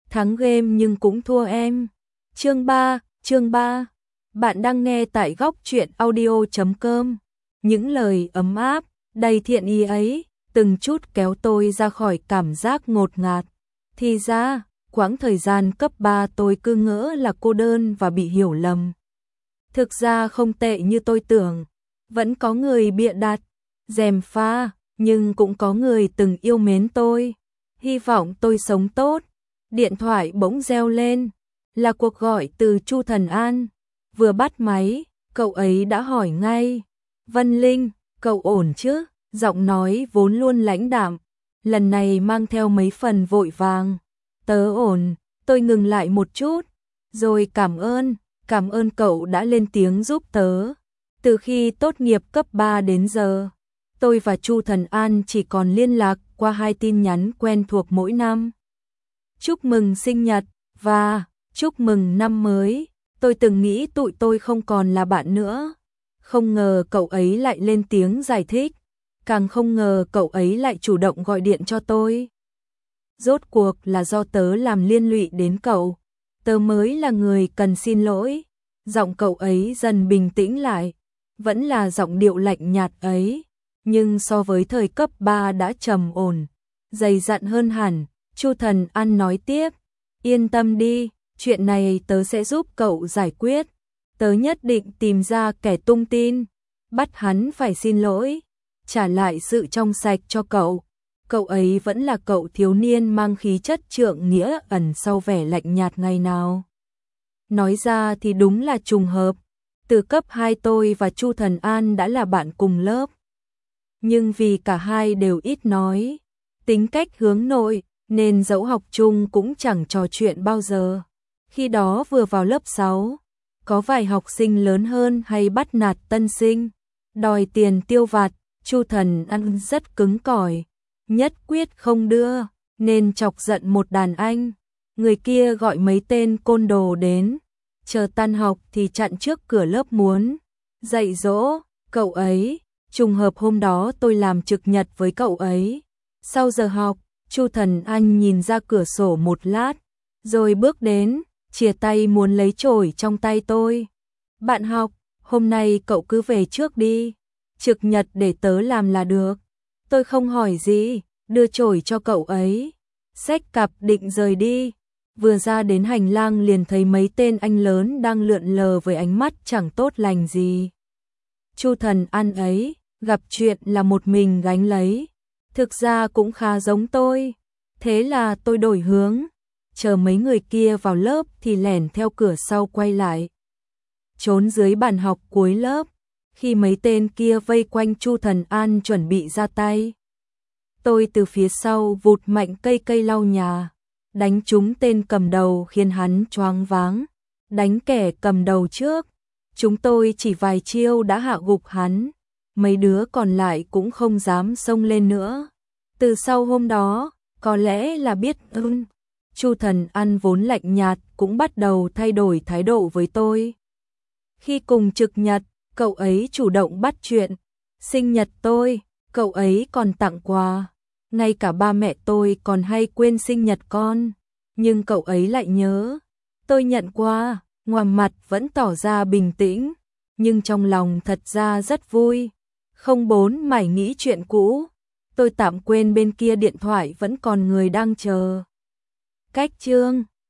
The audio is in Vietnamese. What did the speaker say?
thắng game nhưng cũng thua em. Chương 3. Bạn đang nghe tại góc truyện audio.com. Những lời ấm áp, đầy thiện ý ấy, từng chút kéo tôi ra khỏi cảm giác ngột ngạt. Thì ra, quãng thời gian cấp 3 tôi cứ ngỡ là cô đơn và bị hiểu lầm. Thực ra không tệ như tôi tưởng, vẫn có người bịa đặt, gièm pha, nhưng cũng có người từng yêu mến tôi, hy vọng tôi sống tốt. Điện thoại bỗng reo lên, là cuộc gọi từ Chu Thần An. Vừa bắt máy, cậu ấy đã hỏi ngay, Vân Linh, cậu ổn chứ? Giọng nói vốn luôn lãnh đạm, lần này mang theo mấy phần vội vàng. Tớ ổn, tôi ngừng lại một chút, rồi cảm ơn cậu đã lên tiếng giúp tớ. Từ khi tốt nghiệp cấp 3 đến giờ, tôi và Chu Thần An chỉ còn liên lạc qua 2 tin nhắn quen thuộc mỗi năm. Chúc mừng sinh nhật và chúc mừng năm mới. Tôi từng nghĩ tụi tôi không còn là bạn nữa. Không ngờ cậu ấy lại lên tiếng giải thích. Càng không ngờ cậu ấy lại chủ động gọi điện cho tôi. Rốt cuộc là do tớ làm liên lụy đến cậu. Tớ mới là người cần xin lỗi. Giọng cậu ấy dần bình tĩnh lại. Vẫn là giọng điệu lạnh nhạt ấy. Nhưng so với thời cấp 3 đã trầm ổn, dày dặn hơn hẳn. Chu Thần An nói tiếp, yên tâm đi, chuyện này tớ sẽ giúp cậu giải quyết. Tớ nhất định tìm ra kẻ tung tin, bắt hắn phải xin lỗi, trả lại sự trong sạch cho cậu. Cậu ấy vẫn là cậu thiếu niên mang khí chất trượng nghĩa ẩn sau vẻ lạnh nhạt ngày nào. Nói ra thì đúng là trùng hợp, từ cấp 2 tôi và Chu Thần An đã là bạn cùng lớp. Nhưng vì cả hai đều ít nói, tính cách hướng nội, nên dẫu học chung cũng chẳng trò chuyện bao giờ. Khi đó vừa vào lớp 6, có vài học sinh lớn hơn hay bắt nạt tân sinh, đòi tiền tiêu vặt, Chu Thần An rất cứng cỏi, nhất quyết không đưa, nên chọc giận một đàn anh. Người kia gọi mấy tên côn đồ đến, chờ tan học thì chặn trước cửa lớp muốn dạy dỗ cậu ấy. Trùng hợp hôm đó tôi làm trực nhật với cậu ấy. Sau giờ học, Chu Thần An nhìn ra cửa sổ một lát, rồi bước đến, chìa tay muốn lấy chổi trong tay tôi. Bạn học, hôm nay cậu cứ về trước đi, trực nhật để tớ làm là được. Tôi không hỏi gì, đưa chổi cho cậu ấy, xách cặp định rời đi. Vừa ra đến hành lang liền thấy mấy tên anh lớn đang lượn lờ với ánh mắt chẳng tốt lành gì. Chu Thần An ấy, gặp chuyện là một mình gánh lấy. Thực ra cũng khá giống tôi. Thế là tôi đổi hướng, chờ mấy người kia vào lớp thì lẻn theo cửa sau quay lại. Trốn dưới bàn học cuối lớp, khi mấy tên kia vây quanh Chu Thần An chuẩn bị ra tay. Tôi từ phía sau vụt mạnh cây lau nhà, đánh trúng tên cầm đầu khiến hắn choáng váng. Đánh kẻ cầm đầu trước, chúng tôi chỉ vài chiêu đã hạ gục hắn. Mấy đứa còn lại cũng không dám xông lên nữa. Từ sau hôm đó, có lẽ là biết ơn, Chu Thần An vốn lạnh nhạt cũng bắt đầu thay đổi thái độ với tôi. Khi cùng trực nhật, cậu ấy chủ động bắt chuyện. Sinh nhật tôi, cậu ấy còn tặng quà. Ngay cả ba mẹ tôi còn hay quên sinh nhật con, nhưng cậu ấy lại nhớ. Tôi nhận qua, ngoài mặt vẫn tỏ ra bình tĩnh, nhưng trong lòng thật ra rất vui. Không bốn mải nghĩ chuyện cũ, tôi tạm quên bên kia điện thoại vẫn còn người đang chờ. Cách chương